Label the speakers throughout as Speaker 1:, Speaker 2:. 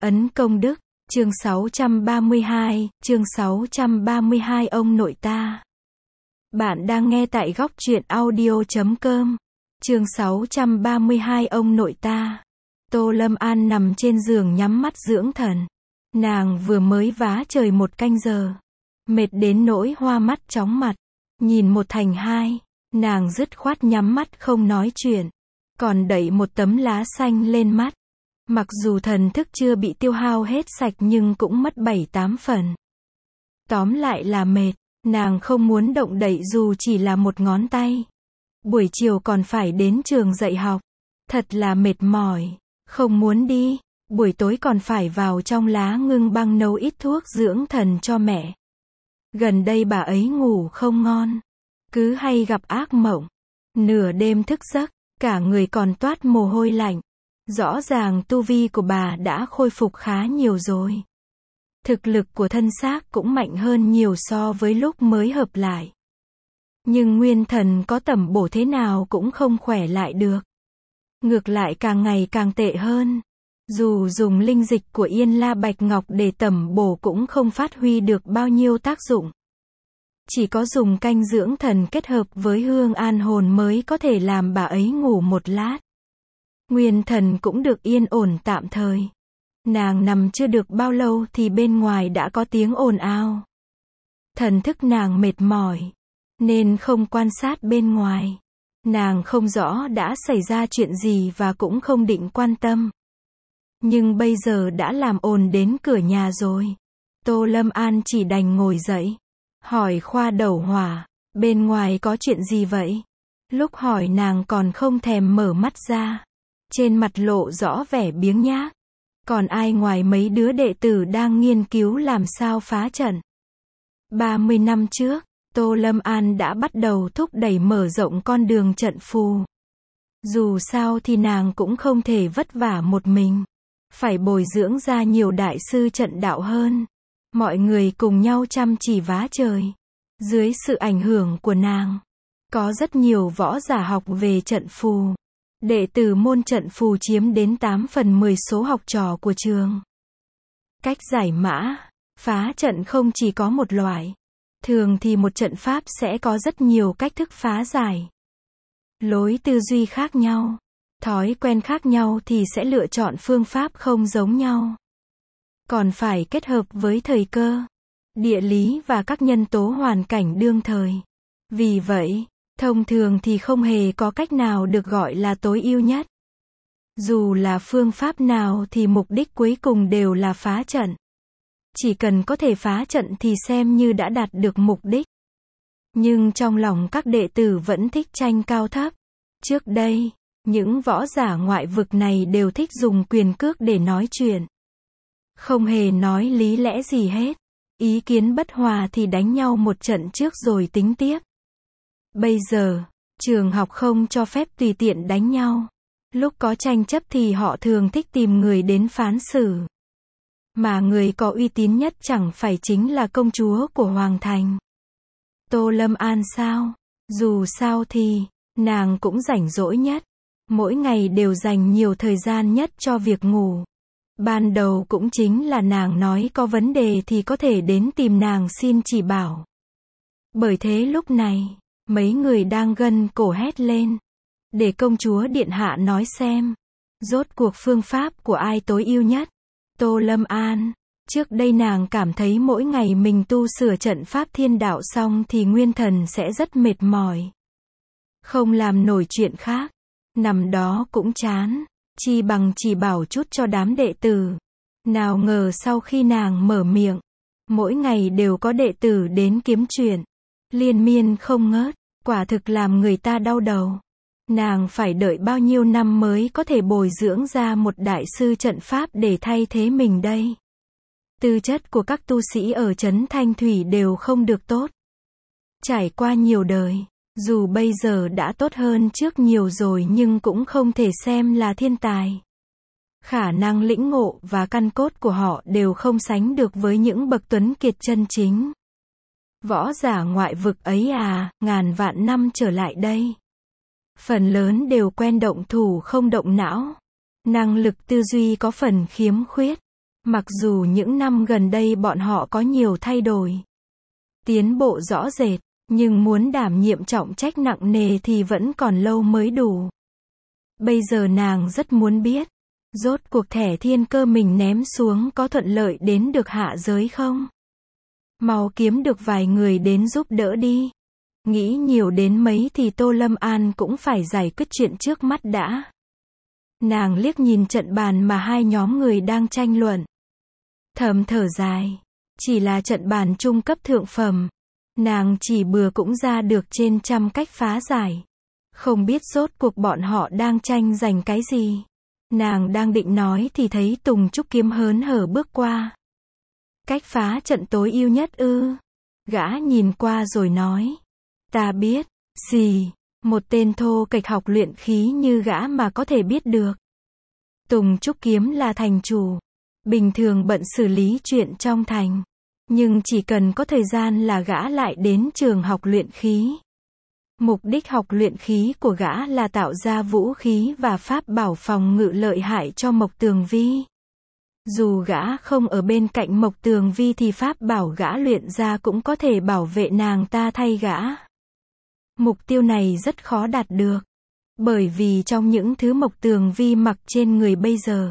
Speaker 1: Ấn công đức, chương 632, ông nội ta. Bạn đang nghe tại góc truyện audio.com. Chương 632, ông nội ta. Tô Lâm An nằm trên giường nhắm mắt dưỡng thần. Nàng vừa mới vá trời 1 canh giờ. Mệt đến nỗi hoa mắt chóng mặt. Nhìn 1 thành 2, nàng dứt khoát nhắm mắt không nói chuyện. Còn đẩy một tấm lá xanh lên mắt. Mặc dù thần thức chưa bị tiêu hao hết sạch nhưng cũng mất 7-8 phần. Tóm lại là mệt, nàng không muốn động đậy dù chỉ là 1 ngón tay. Buổi chiều còn phải đến trường dạy học. Thật là mệt mỏi, không muốn đi. Buổi tối còn phải vào trong lá ngưng băng nấu ít thuốc dưỡng thần cho mẹ. Gần đây bà ấy ngủ không ngon. Cứ hay gặp ác mộng. Nửa đêm thức giấc, cả người còn toát mồ hôi lạnh. Rõ ràng tu vi của bà đã khôi phục khá nhiều rồi. Thực lực của thân xác cũng mạnh hơn nhiều so với lúc mới hợp lại. Nhưng nguyên thần có tẩm bổ thế nào cũng không khỏe lại được. Ngược lại càng ngày càng tệ hơn. Dù dùng linh dịch của Yên La Bạch Ngọc để tẩm bổ cũng không phát huy được bao nhiêu tác dụng. Chỉ có dùng canh dưỡng thần kết hợp với hương an hồn mới có thể làm bà ấy ngủ 1 lát. Nguyên thần cũng được yên ổn tạm thời. Nàng nằm chưa được bao lâu thì bên ngoài đã có tiếng ồn ào. Thần thức nàng mệt mỏi, nên không quan sát bên ngoài. Nàng không rõ đã xảy ra chuyện gì và cũng không định quan tâm. Nhưng bây giờ đã làm ồn đến cửa nhà rồi. Tô Lâm An chỉ đành ngồi dậy. Hỏi Khoa Đầu Hỏa, bên ngoài có chuyện gì vậy? Lúc hỏi nàng còn không thèm mở mắt ra. Trên mặt lộ rõ vẻ biếng nhác. Còn ai ngoài mấy đứa đệ tử đang nghiên cứu làm sao phá trận. 30 năm trước, Tô Lâm An đã bắt đầu thúc đẩy mở rộng con đường trận phù. Dù sao thì nàng cũng không thể vất vả một mình. Phải bồi dưỡng ra nhiều đại sư trận đạo hơn. Mọi người cùng nhau chăm chỉ vá trời. Dưới sự ảnh hưởng của nàng, có rất nhiều võ giả học về trận phù. Đệ tử môn trận phù chiếm đến 8 phần 10 số học trò của trường. Cách giải mã, phá trận không chỉ có một loại. Thường thì một trận pháp sẽ có rất nhiều cách thức phá giải. Lối tư duy khác nhau, thói quen khác nhau thì sẽ lựa chọn phương pháp không giống nhau. Còn phải kết hợp với thời cơ, địa lý và các nhân tố hoàn cảnh đương thời. Vì vậy, thông thường thì không hề có cách nào được gọi là tối ưu nhất. Dù là phương pháp nào thì mục đích cuối cùng đều là phá trận. Chỉ cần có thể phá trận thì xem như đã đạt được mục đích. Nhưng trong lòng các đệ tử vẫn thích tranh cao thấp. Trước đây, những võ giả ngoại vực này đều thích dùng quyền cước để nói chuyện. Không hề nói lý lẽ gì hết. Ý kiến bất hòa thì đánh nhau một trận trước rồi tính tiếp. Bây giờ, trường học không cho phép tùy tiện đánh nhau. Lúc có tranh chấp thì họ thường thích tìm người đến phán xử. Mà người có uy tín nhất chẳng phải chính là công chúa của Hoàng Thành. Tô Lâm An sao? Dù sao thì, nàng cũng rảnh rỗi nhất. Mỗi ngày đều dành nhiều thời gian nhất cho việc ngủ. Ban đầu cũng chính là nàng nói có vấn đề thì có thể đến tìm nàng xin chỉ bảo. Bởi thế lúc này, mấy người đang gân cổ hét lên. Để công chúa điện hạ nói xem. Rốt cuộc phương pháp của ai tối ưu nhất? Tô Lâm An. Trước đây nàng cảm thấy mỗi ngày mình tu sửa trận pháp thiên đạo xong thì nguyên thần sẽ rất mệt mỏi. Không làm nổi chuyện khác. Nằm đó cũng chán. Chi bằng chỉ bảo chút cho đám đệ tử. Nào ngờ sau khi nàng mở miệng, mỗi ngày đều có đệ tử đến kiếm chuyện. Liên miên không ngớt. Quả thực làm người ta đau đầu. Nàng phải đợi bao nhiêu năm mới có thể bồi dưỡng ra một đại sư trận pháp để thay thế mình đây. Tư chất của các tu sĩ ở trấn Thanh Thủy đều không được tốt. Trải qua nhiều đời, dù bây giờ đã tốt hơn trước nhiều rồi nhưng cũng không thể xem là thiên tài. Khả năng lĩnh ngộ và căn cốt của họ đều không sánh được với những bậc tuấn kiệt chân chính. Võ giả ngoại vực ấy ngàn vạn năm trở lại đây. Phần lớn đều quen động thủ không động não. Năng lực tư duy có phần khiếm khuyết. Mặc dù những năm gần đây bọn họ có nhiều thay đổi, tiến bộ rõ rệt, nhưng muốn đảm nhiệm trọng trách nặng nề thì vẫn còn lâu mới đủ. Bây giờ nàng rất muốn biết, rốt cuộc thẻ thiên cơ mình ném xuống có thuận lợi đến được hạ giới không? Mau kiếm được vài người đến giúp đỡ đi. Nghĩ nhiều đến mấy thì Tô Lâm An cũng phải giải quyết chuyện trước mắt đã. Nàng liếc nhìn trận bàn mà hai nhóm người đang tranh luận. Thầm thở dài. Chỉ là trận bàn trung cấp thượng phẩm. Nàng chỉ bừa cũng ra được trên trăm cách phá giải. Không biết rốt cuộc bọn họ đang tranh giành cái gì. Nàng đang định nói thì thấy Tùng Trúc Kiếm hớn hở bước qua. Cách phá trận tối ưu nhất ư? Gã nhìn qua rồi nói. Ta biết. Gì? Một tên thô kệch học luyện khí như gã mà có thể biết được. Tùng Trúc Kiếm là thành chủ. Bình thường bận xử lý chuyện trong thành. Nhưng chỉ cần có thời gian là gã lại đến trường học luyện khí. Mục đích học luyện khí của gã là tạo ra vũ khí và pháp bảo phòng ngự lợi hại cho Mộc Tường Vi. Dù gã không ở bên cạnh Mộc Tường Vi thì pháp bảo gã luyện ra cũng có thể bảo vệ nàng ta thay gã. Mục tiêu này rất khó đạt được. Bởi vì trong những thứ Mộc Tường Vi mặc trên người bây giờ,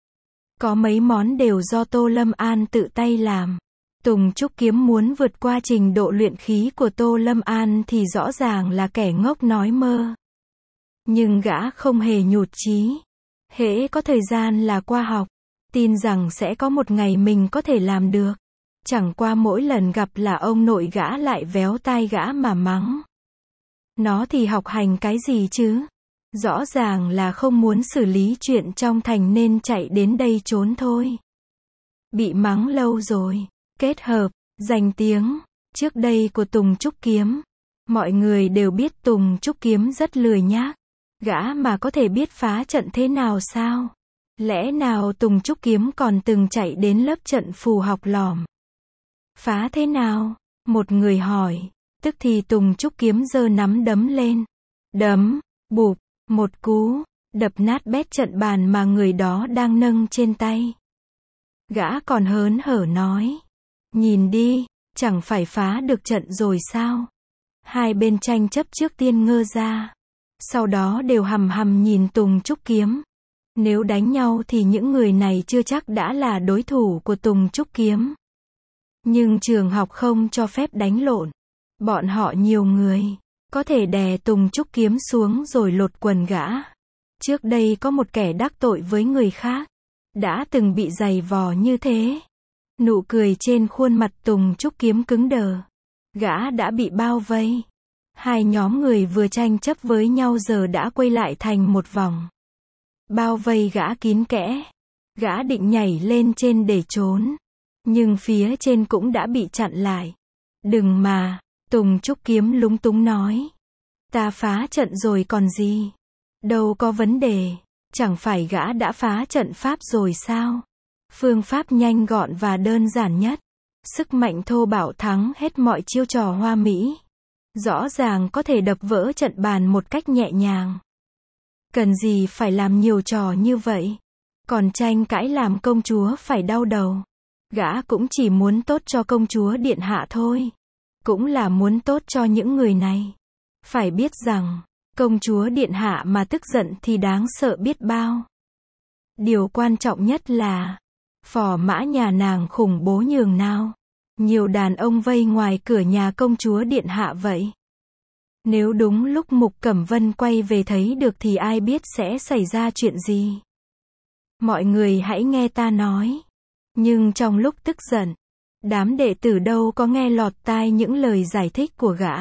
Speaker 1: có mấy món đều do Tô Lâm An tự tay làm. Tùng Trúc Kiếm muốn vượt qua trình độ luyện khí của Tô Lâm An thì rõ ràng là kẻ ngốc nói mơ. Nhưng gã không hề nhụt chí. Hễ có thời gian là qua học. Tin rằng sẽ có một ngày mình có thể làm được. Chẳng qua mỗi lần gặp là ông nội gã lại véo tai gã mà mắng. Nó thì học hành cái gì chứ? Rõ ràng là không muốn xử lý chuyện trong thành nên chạy đến đây trốn thôi. Bị mắng lâu rồi. Kết hợp, danh tiếng, trước đây của Tùng Trúc Kiếm. Mọi người đều biết Tùng Trúc Kiếm rất lười nhác. Gã mà có thể biết phá trận thế nào sao? Lẽ nào Tùng Trúc Kiếm còn từng chạy đến lớp trận phù học lỏm? Phá thế nào? Một người hỏi. Tức thì Tùng Trúc Kiếm giơ nắm đấm lên. Đấm, bụp, một cú, đập nát bét trận bàn mà người đó đang nâng trên tay. Gã còn hớn hở nói. Nhìn đi, chẳng phải phá được trận rồi sao? Hai bên tranh chấp trước tiên ngơ ra. Sau đó đều hằm hằm nhìn Tùng Trúc Kiếm. Nếu đánh nhau thì những người này chưa chắc đã là đối thủ của Tùng Trúc Kiếm. Nhưng trường học không cho phép đánh lộn. Bọn họ nhiều người, có thể đè Tùng Trúc Kiếm xuống rồi lột quần gã. Trước đây có một kẻ đắc tội với người khác, đã từng bị giày vò như thế. Nụ cười trên khuôn mặt Tùng Trúc Kiếm cứng đờ. Gã đã bị bao vây. Hai nhóm người vừa tranh chấp với nhau giờ đã quay lại thành một vòng. Bao vây gã kín kẽ. Gã định nhảy lên trên để trốn. Nhưng phía trên cũng đã bị chặn lại. Đừng mà, Tùng Trúc Kiếm lúng túng nói. Ta phá trận rồi còn gì? Đâu có vấn đề. Chẳng phải gã đã phá trận pháp rồi sao? Phương pháp nhanh gọn và đơn giản nhất. Sức mạnh thô bạo thắng hết mọi chiêu trò hoa mỹ. Rõ ràng có thể đập vỡ trận bàn một cách nhẹ nhàng. Cần gì phải làm nhiều trò như vậy? Còn tranh cãi làm công chúa phải đau đầu. Gã cũng chỉ muốn tốt cho công chúa điện hạ thôi. Cũng là muốn tốt cho những người này. Phải biết rằng, công chúa điện hạ mà tức giận thì đáng sợ biết bao. Điều quan trọng nhất là, phò mã nhà nàng khủng bố nhường nào. Nhiều đàn ông vây ngoài cửa nhà công chúa điện hạ vậy. Nếu đúng lúc Mục Cẩm Vân quay về thấy được thì ai biết sẽ xảy ra chuyện gì. Mọi người hãy nghe ta nói. Nhưng trong lúc tức giận, đám đệ tử đâu có nghe lọt tai những lời giải thích của gã.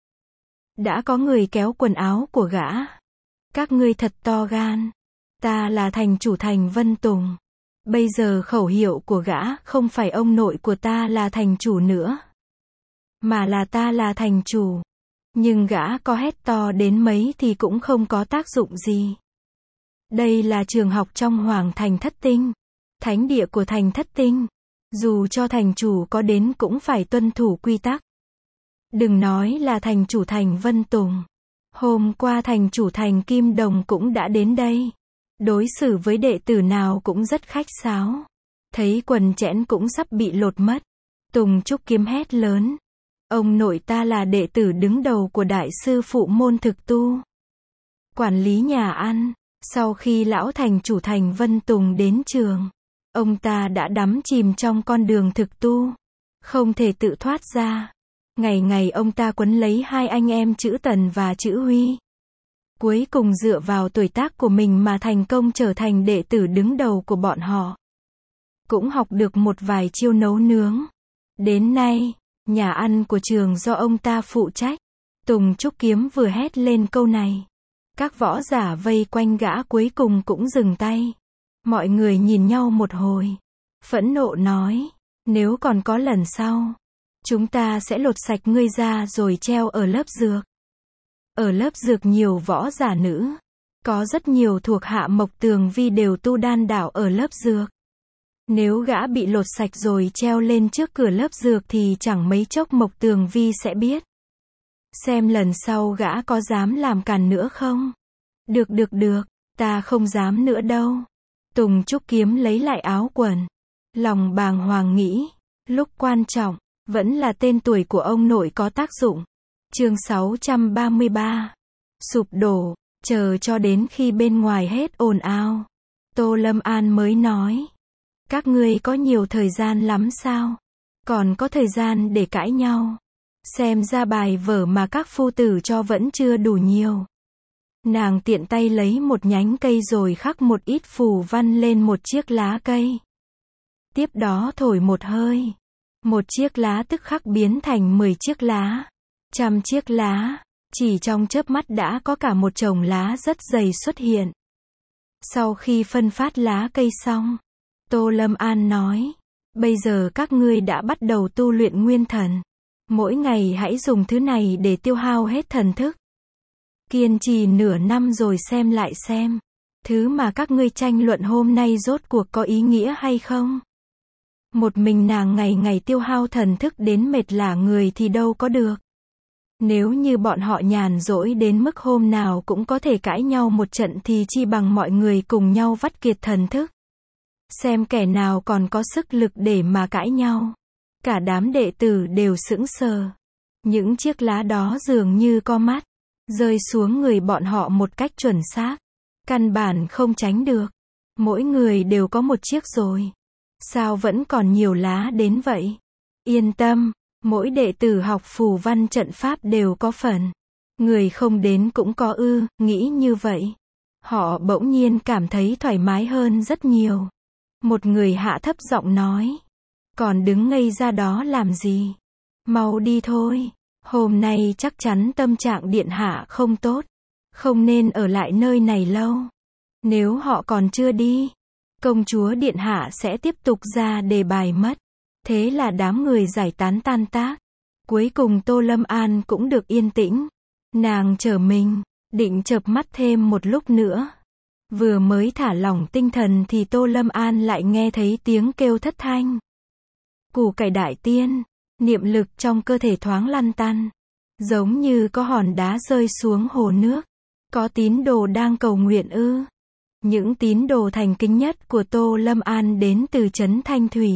Speaker 1: Đã có người kéo quần áo của gã. Các ngươi thật to gan. Ta là thành chủ thành Vân Tùng. Bây giờ khẩu hiệu của gã không phải ông nội của ta là thành chủ nữa, mà là ta là thành chủ. Nhưng gã có hét to đến mấy thì cũng không có tác dụng gì. Đây là trường học trong Hoàng thành Thất Tinh, thánh địa của thành Thất Tinh. Dù cho thành chủ có đến cũng phải tuân thủ quy tắc. Đừng nói là thành chủ thành Vân Tùng. Hôm qua thành chủ thành Kim Đồng cũng đã đến đây. Đối xử với đệ tử nào cũng rất khách sáo. Thấy quần chẽn cũng sắp bị lột mất. Tùng Trúc Kiếm hét lớn. Ông nội ta là đệ tử đứng đầu của đại sư phụ môn thực tu. Quản lý nhà ăn. Sau khi lão thành chủ Thành Vân Tùng đến trường, ông ta đã đắm chìm trong con đường thực tu, không thể tự thoát ra. Ngày ngày ông ta quấn lấy hai anh em chữ Tần và chữ Huy. Cuối cùng dựa vào tuổi tác của mình mà thành công trở thành đệ tử đứng đầu của bọn họ. Cũng học được một vài chiêu nấu nướng. Đến nay, nhà ăn của trường do ông ta phụ trách. Tùng Trúc Kiếm vừa hét lên câu này, các võ giả vây quanh gã cuối cùng cũng dừng tay. Mọi người nhìn nhau một hồi, phẫn nộ nói, nếu còn có lần sau, chúng ta sẽ lột sạch ngươi ra rồi treo ở lớp dược. Ở lớp dược nhiều võ giả nữ, có rất nhiều thuộc hạ Mộc Tường Vi đều tu đan đạo ở lớp dược. Nếu gã bị lột sạch rồi treo lên trước cửa lớp dược thì chẳng mấy chốc Mộc Tường Vi sẽ biết. Xem lần sau gã có dám làm càn nữa không? Được, ta không dám nữa đâu. Tùng Trúc Kiếm lấy lại áo quần. Lòng bàng hoàng nghĩ, lúc quan trọng, vẫn là tên tuổi của ông nội có tác dụng. Chương 633. Sụp đổ, chờ cho đến khi bên ngoài hết ồn ào. Tô Lâm An mới nói. Các ngươi có nhiều thời gian lắm sao? Còn có thời gian để cãi nhau. Xem ra bài vở mà các phu tử cho vẫn chưa đủ nhiều. Nàng tiện tay lấy một nhánh cây rồi khắc một ít phù văn lên một chiếc lá cây. Tiếp đó thổi một hơi. Một chiếc lá tức khắc biến thành 10 chiếc lá. 100 chiếc lá. Chỉ trong chớp mắt đã có cả một chồng lá rất dày xuất hiện. Sau khi phân phát lá cây xong, Tô Lâm An nói, bây giờ các ngươi đã bắt đầu tu luyện nguyên thần. Mỗi ngày hãy dùng thứ này để tiêu hao hết thần thức. Kiên trì nửa năm rồi xem lại xem. Thứ mà các ngươi tranh luận hôm nay rốt cuộc có ý nghĩa hay không? Một mình nàng ngày ngày tiêu hao thần thức đến mệt lả người thì đâu có được. Nếu như bọn họ nhàn rỗi đến mức hôm nào cũng có thể cãi nhau một trận thì chi bằng mọi người cùng nhau vắt kiệt thần thức. Xem kẻ nào còn có sức lực để mà cãi nhau. Cả đám đệ tử đều sững sờ. Những chiếc lá đó dường như có mắt, rơi xuống người bọn họ một cách chuẩn xác. Căn bản không tránh được. Mỗi người đều có một chiếc rồi. Sao vẫn còn nhiều lá đến vậy? Yên tâm, mỗi đệ tử học phù văn trận pháp đều có phần. Người không đến cũng có nghĩ như vậy. Họ bỗng nhiên cảm thấy thoải mái hơn rất nhiều. Một người hạ thấp giọng nói. Còn đứng ngây ra đó làm gì? Mau đi thôi. Hôm nay chắc chắn tâm trạng điện hạ không tốt. Không nên ở lại nơi này lâu. Nếu họ còn chưa đi, công chúa điện hạ sẽ tiếp tục ra đề bài mất. Thế là đám người giải tán tan tác. Cuối cùng Tô Lâm An cũng được yên tĩnh. Nàng trở mình, định chợp mắt thêm một lúc nữa. Vừa mới thả lỏng tinh thần thì Tô Lâm An lại nghe thấy tiếng kêu thất thanh. Củ cải đại tiên, niệm lực trong cơ thể thoáng lăn tăn. Giống như có hòn đá rơi xuống hồ nước. Có tín đồ đang cầu nguyện ư? Những tín đồ thành kính nhất của Tô Lâm An đến từ trấn Thanh Thủy.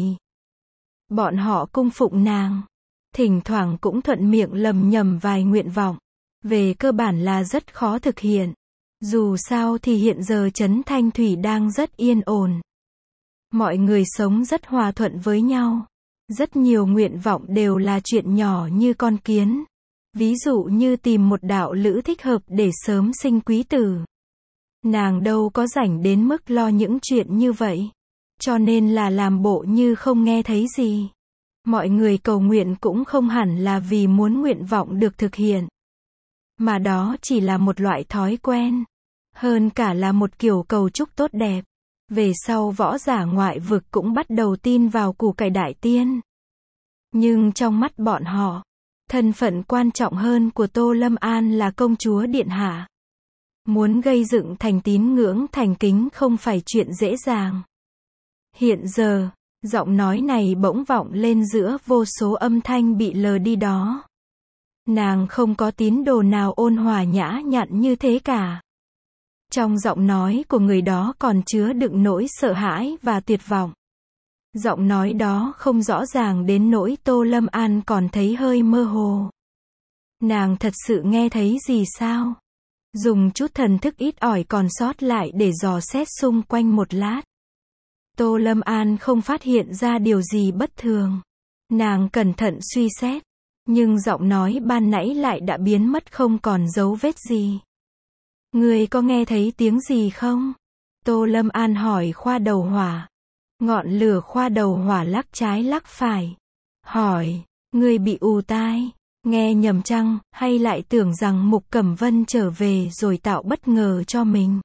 Speaker 1: Bọn họ cung phụng nàng. Thỉnh thoảng cũng thuận miệng lầm nhầm vài nguyện vọng. Về cơ bản là rất khó thực hiện. Dù sao thì hiện giờ trấn Thanh Thủy đang rất yên ổn. Mọi người sống rất hòa thuận với nhau. Rất nhiều nguyện vọng đều là chuyện nhỏ như con kiến. Ví dụ như tìm một đạo lữ thích hợp để sớm sinh quý tử. Nàng đâu có rảnh đến mức lo những chuyện như vậy. Cho nên là làm bộ như không nghe thấy gì. Mọi người cầu nguyện cũng không hẳn là vì muốn nguyện vọng được thực hiện. Mà đó chỉ là một loại thói quen. Hơn cả là một kiểu cầu chúc tốt đẹp. Về sau võ giả ngoại vực cũng bắt đầu tin vào củ cải đại tiên. Nhưng trong mắt bọn họ, thân phận quan trọng hơn của Tô Lâm An là công chúa điện hạ. Muốn gây dựng thành tín ngưỡng thành kính không phải chuyện dễ dàng. Hiện giờ, giọng nói này bỗng vọng lên giữa vô số âm thanh bị lờ đi đó. Nàng không có tín đồ nào ôn hòa nhã nhặn như thế cả. Trong giọng nói của người đó còn chứa đựng nỗi sợ hãi và tuyệt vọng. Giọng nói đó không rõ ràng đến nỗi Tô Lâm An còn thấy hơi mơ hồ. Nàng thật sự nghe thấy gì sao? Dùng chút thần thức ít ỏi còn sót lại để dò xét xung quanh một lát. Tô Lâm An không phát hiện ra điều gì bất thường. Nàng cẩn thận suy xét, nhưng giọng nói ban nãy lại đã biến mất không còn dấu vết gì. Ngươi có nghe thấy tiếng gì không? Tô Lâm An hỏi Khoa Đầu Hỏa. Ngọn lửa Khoa Đầu Hỏa lắc trái lắc phải. Hỏi, ngươi bị ù tai, nghe nhầm chăng, hay lại tưởng rằng Mục Cẩm Vân trở về rồi tạo bất ngờ cho mình?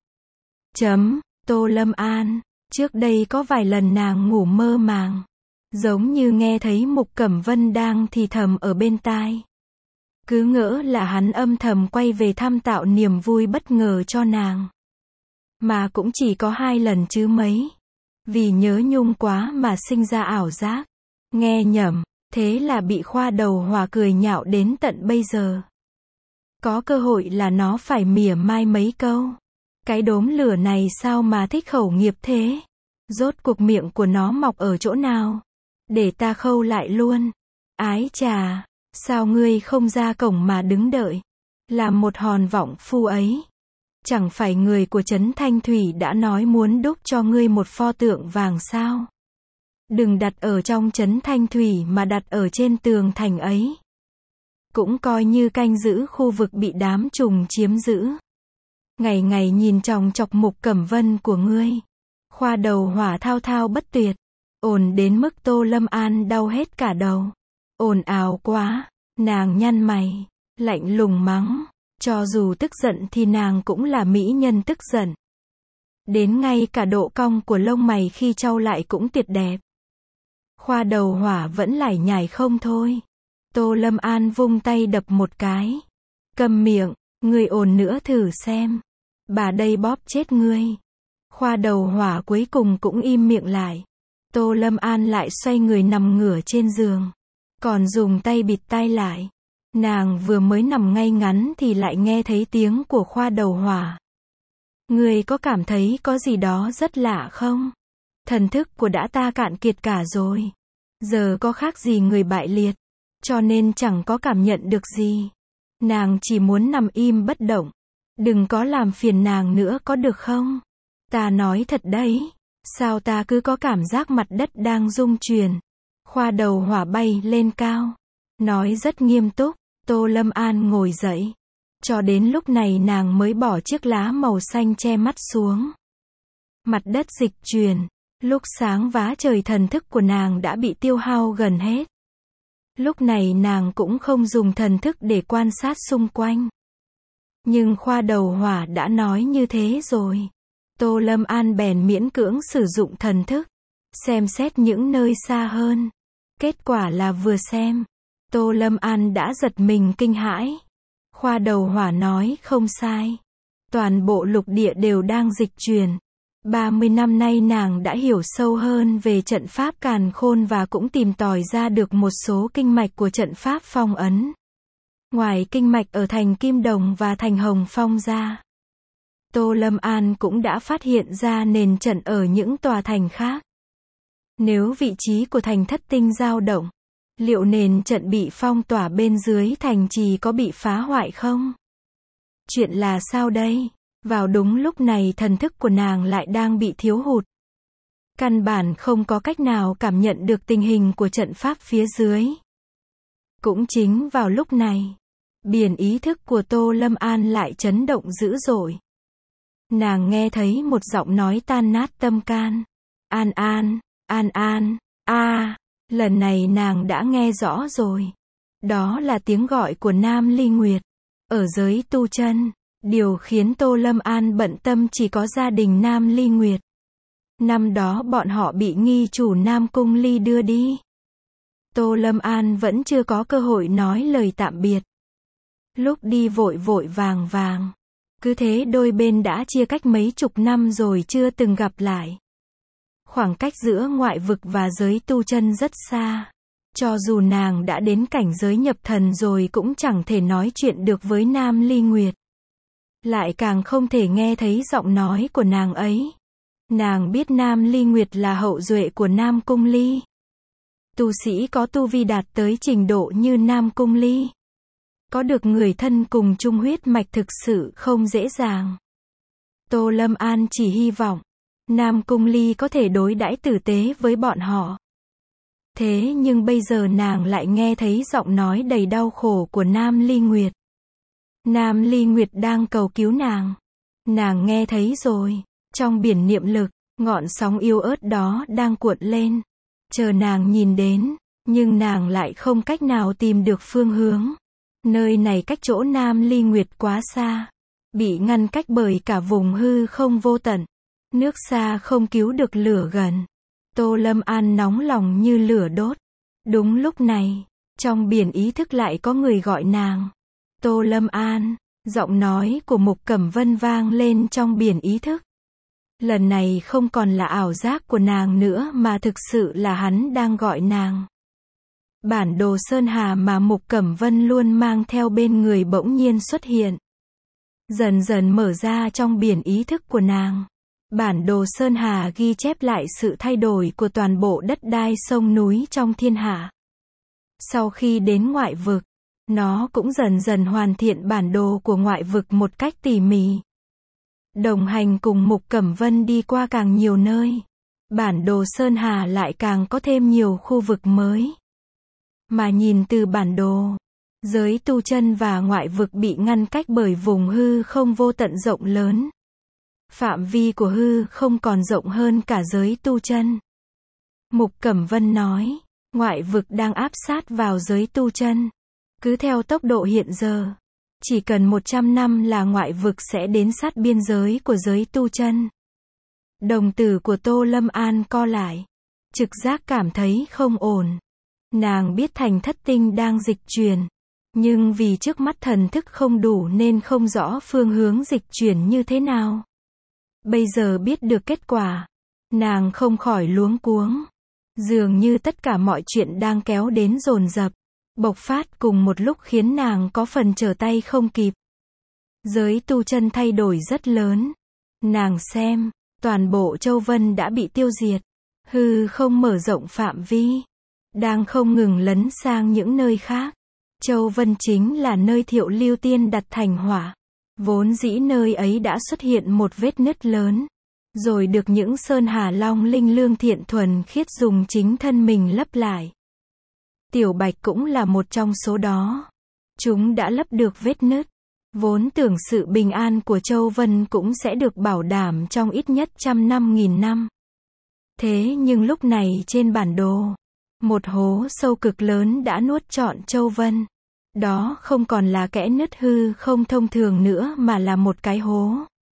Speaker 1: Tô Lâm An, trước đây có vài lần nàng ngủ mơ màng, giống như nghe thấy Mục Cẩm Vân đang thì thầm ở bên tai. Cứ ngỡ là hắn âm thầm quay về thăm tạo niềm vui bất ngờ cho nàng. Mà cũng chỉ có 2 lần chứ mấy. Vì nhớ nhung quá mà sinh ra ảo giác. Nghe nhầm, thế là bị Khoa Đầu Hỏa cười nhạo đến tận bây giờ. Có cơ hội là nó phải mỉa mai mấy câu. Cái đốm lửa này sao mà thích khẩu nghiệp thế? Rốt cuộc miệng của nó mọc ở chỗ nào? Để ta khâu lại luôn. Ái chà, sao ngươi không ra cổng mà đứng đợi? Làm một hòn vọng phu ấy. Chẳng phải người của Trấn Thanh Thủy đã nói muốn đúc cho ngươi một pho tượng vàng sao? Đừng đặt ở trong Trấn Thanh Thủy mà đặt ở trên tường thành ấy. Cũng coi như canh giữ khu vực bị đám trùng chiếm giữ. Ngày ngày nhìn chòng chọc Mục Cẩm Vân của ngươi. Khoa Đầu Hỏa thao thao bất tuyệt. Ồn đến mức Tô Lâm An đau hết cả đầu. Ồn ào quá. Nàng nhăn mày. Lạnh lùng mắng. Cho dù tức giận thì nàng cũng là mỹ nhân tức giận. Đến ngay cả độ cong của lông mày khi trau lại cũng tuyệt đẹp. Khoa Đầu Hỏa vẫn lải nhải không thôi. Tô Lâm An vung tay đập một cái. Câm miệng, ngươi ồn nữa thử xem. Bà đây bóp chết ngươi. Khoa Đầu Hỏa cuối cùng cũng im miệng lại. Tô Lâm An lại xoay người nằm ngửa trên giường. Còn dùng tay bịt tai lại. Nàng vừa mới nằm ngay ngắn thì lại nghe thấy tiếng của Khoa Đầu Hỏa. Ngươi có cảm thấy có gì đó rất lạ không? Thần thức của đã ta cạn kiệt cả rồi. Giờ có khác gì người bại liệt. Cho nên chẳng có cảm nhận được gì. Nàng chỉ muốn nằm im bất động. Đừng có làm phiền nàng nữa có được không? Ta nói thật đấy. Sao ta cứ có cảm giác mặt đất đang rung chuyển. Khoa Đầu Hỏa bay lên cao. Nói rất nghiêm túc. Tô Lâm An ngồi dậy. Cho đến lúc này nàng mới bỏ chiếc lá màu xanh che mắt xuống. Mặt đất dịch chuyển. Lúc sáng vá trời thần thức của nàng đã bị tiêu hao gần hết. Lúc này nàng cũng không dùng thần thức để quan sát xung quanh. Nhưng Khoa Đầu Hỏa đã nói như thế rồi. Tô Lâm An bèn miễn cưỡng sử dụng thần thức. Xem xét những nơi xa hơn. Kết quả là vừa xem. Tô Lâm An đã giật mình kinh hãi. Khoa Đầu Hỏa nói không sai. Toàn bộ lục địa đều đang dịch chuyển. 30 năm nay nàng đã hiểu sâu hơn về trận pháp càn khôn và cũng tìm tòi ra được một số kinh mạch của trận pháp phong ấn. Ngoài kinh mạch ở thành Kim Đồng và thành Hồng Phong ra, Tô Lâm An cũng đã phát hiện ra nền trận ở những tòa thành khác. Nếu vị trí của thành Thất Tinh dao động, liệu nền trận bị phong tỏa bên dưới thành trì có bị phá hoại không? Chuyện là sao đây? Vào đúng lúc này thần thức của nàng lại đang bị thiếu hụt. Căn bản không có cách nào cảm nhận được tình hình của trận pháp phía dưới. Cũng chính vào lúc này, biển ý thức của Tô Lâm An lại chấn động dữ dội. Nàng nghe thấy một giọng nói tan nát tâm can. An An, An An, lần này nàng đã nghe rõ rồi. Đó là tiếng gọi của Nam Ly Nguyệt. Ở giới tu chân, điều khiến Tô Lâm An bận tâm chỉ có gia đình Nam Ly Nguyệt. Năm đó bọn họ bị nghi chủ Nam Cung Ly đưa đi. Tô Lâm An vẫn chưa có cơ hội nói lời tạm biệt. Lúc đi vội vội vàng vàng. Cứ thế đôi bên đã chia cách mấy chục năm rồi chưa từng gặp lại. Khoảng cách giữa ngoại vực và giới tu chân rất xa. Cho dù nàng đã đến cảnh giới nhập thần rồi cũng chẳng thể nói chuyện được với Nam Ly Nguyệt. Lại càng không thể nghe thấy giọng nói của nàng ấy. Nàng biết Nam Ly Nguyệt là hậu duệ của Nam Cung Ly. Tu sĩ có tu vi đạt tới trình độ như Nam Cung Ly. Có được người thân cùng chung huyết mạch thực sự không dễ dàng. Tô Lâm An chỉ hy vọng Nam Cung Ly có thể đối đãi tử tế với bọn họ. Thế nhưng bây giờ nàng lại nghe thấy giọng nói đầy đau khổ của Nam Ly Nguyệt. Nam Ly Nguyệt đang cầu cứu nàng. Nàng nghe thấy rồi. Trong biển niệm lực, ngọn sóng yếu ớt đó đang cuộn lên. Chờ nàng nhìn đến, nhưng nàng lại không cách nào tìm được phương hướng. Nơi này cách chỗ Nam Ly Nguyệt quá xa. Bị ngăn cách bởi cả vùng hư không vô tận. Nước xa không cứu được lửa gần. Tô Lâm An nóng lòng như lửa đốt. Đúng lúc này, trong biển ý thức lại có người gọi nàng. Tô Lâm An, giọng nói của Mục Cẩm Vân vang lên trong biển ý thức. Lần này không còn là ảo giác của nàng nữa mà thực sự là hắn đang gọi nàng. Bản đồ Sơn Hà mà Mục Cẩm Vân luôn mang theo bên người bỗng nhiên xuất hiện. Dần dần mở ra trong biển ý thức của nàng. Bản đồ Sơn Hà ghi chép lại sự thay đổi của toàn bộ đất đai sông núi trong thiên hạ. Sau khi đến ngoại vực, nó cũng dần dần hoàn thiện bản đồ của ngoại vực một cách tỉ mỉ. Đồng hành cùng Mục Cẩm Vân đi qua càng nhiều nơi, bản đồ Sơn Hà lại càng có thêm nhiều khu vực mới. Mà nhìn từ bản đồ, giới tu chân và ngoại vực bị ngăn cách bởi vùng hư không vô tận rộng lớn. Phạm vi của hư không còn rộng hơn cả giới tu chân. Mục Cẩm Vân nói, ngoại vực đang áp sát vào giới tu chân. Cứ theo tốc độ hiện giờ, chỉ cần 100 năm là ngoại vực sẽ đến sát biên giới của giới tu chân. Đồng tử của Tô Lâm An co lại. Trực giác cảm thấy không ổn. Nàng biết Thành Thất Tinh đang dịch chuyển. Nhưng vì trước mắt thần thức không đủ nên không rõ phương hướng dịch chuyển như thế nào. Bây giờ biết được kết quả, nàng không khỏi luống cuống. Dường như tất cả mọi chuyện đang kéo đến dồn dập, bộc phát cùng một lúc khiến nàng có phần trở tay không kịp. Giới tu chân thay đổi rất lớn. Nàng xem, toàn bộ Châu Vân đã bị tiêu diệt. Hư không mở rộng phạm vi, đang không ngừng lấn sang những nơi khác. Châu Vân chính là nơi Thiệu Lưu Tiên đặt thành hỏa. Vốn dĩ nơi ấy đã xuất hiện một vết nứt lớn, rồi được những sơn hà long linh lương thiện thuần khiết dùng chính thân mình lấp lại. Tiểu Bạch cũng là một trong số đó. Chúng đã lấp được vết nứt. Vốn tưởng sự bình an của Châu Vân cũng sẽ được bảo đảm trong ít nhất 100.000 năm. Thế nhưng lúc này trên bản đồ, một hố sâu cực lớn đã nuốt trọn Châu Vân. Đó không còn là kẽ nứt hư không thông thường nữa mà là một cái hố.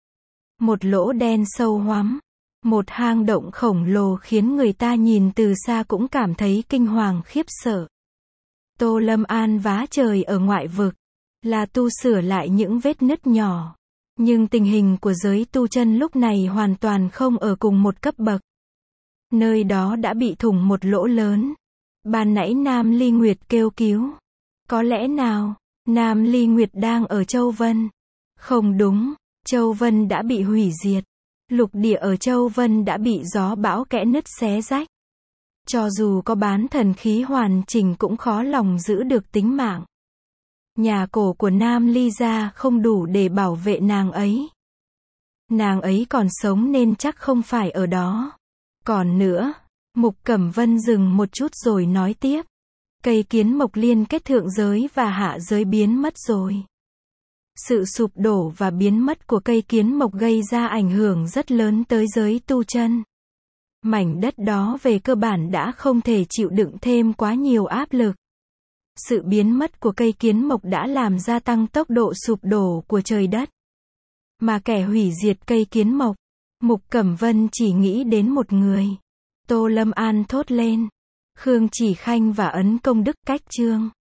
Speaker 1: Một lỗ đen sâu hoắm. Một hang động khổng lồ khiến người ta nhìn từ xa cũng cảm thấy kinh hoàng khiếp sợ. Tô Lâm An vá trời ở ngoại vực, là tu sửa lại những vết nứt nhỏ. Nhưng tình hình của giới tu chân lúc này hoàn toàn không ở cùng một cấp bậc. Nơi đó đã bị thủng một lỗ lớn. Ban nãy Nam Ly Nguyệt kêu cứu. Có lẽ nào, Nam Ly Nguyệt đang ở Châu Vân? Không đúng, Châu Vân đã bị hủy diệt. Lục địa ở Châu Vân đã bị gió bão kẽ nứt xé rách. Cho dù có bán thần khí hoàn chỉnh cũng khó lòng giữ được tính mạng. Nhà cổ của Nam Ly gia không đủ để bảo vệ nàng ấy. Nàng ấy còn sống nên chắc không phải ở đó. Còn nữa, Mục Cẩm Vân dừng một chút rồi nói tiếp. Cây kiến mộc liên kết thượng giới và hạ giới biến mất rồi. Sự sụp đổ và biến mất của cây kiến mộc gây ra ảnh hưởng rất lớn tới giới tu chân. Mảnh đất đó về cơ bản đã không thể chịu đựng thêm quá nhiều áp lực. Sự biến mất của cây kiến mộc đã làm gia tăng tốc độ sụp đổ của trời đất. Mà kẻ hủy diệt cây kiến mộc, Mục Cẩm Vân chỉ nghĩ đến một người. Tô Lâm An thốt lên. Khương Chỉ Khanh và Ấn Công Đức cách chương.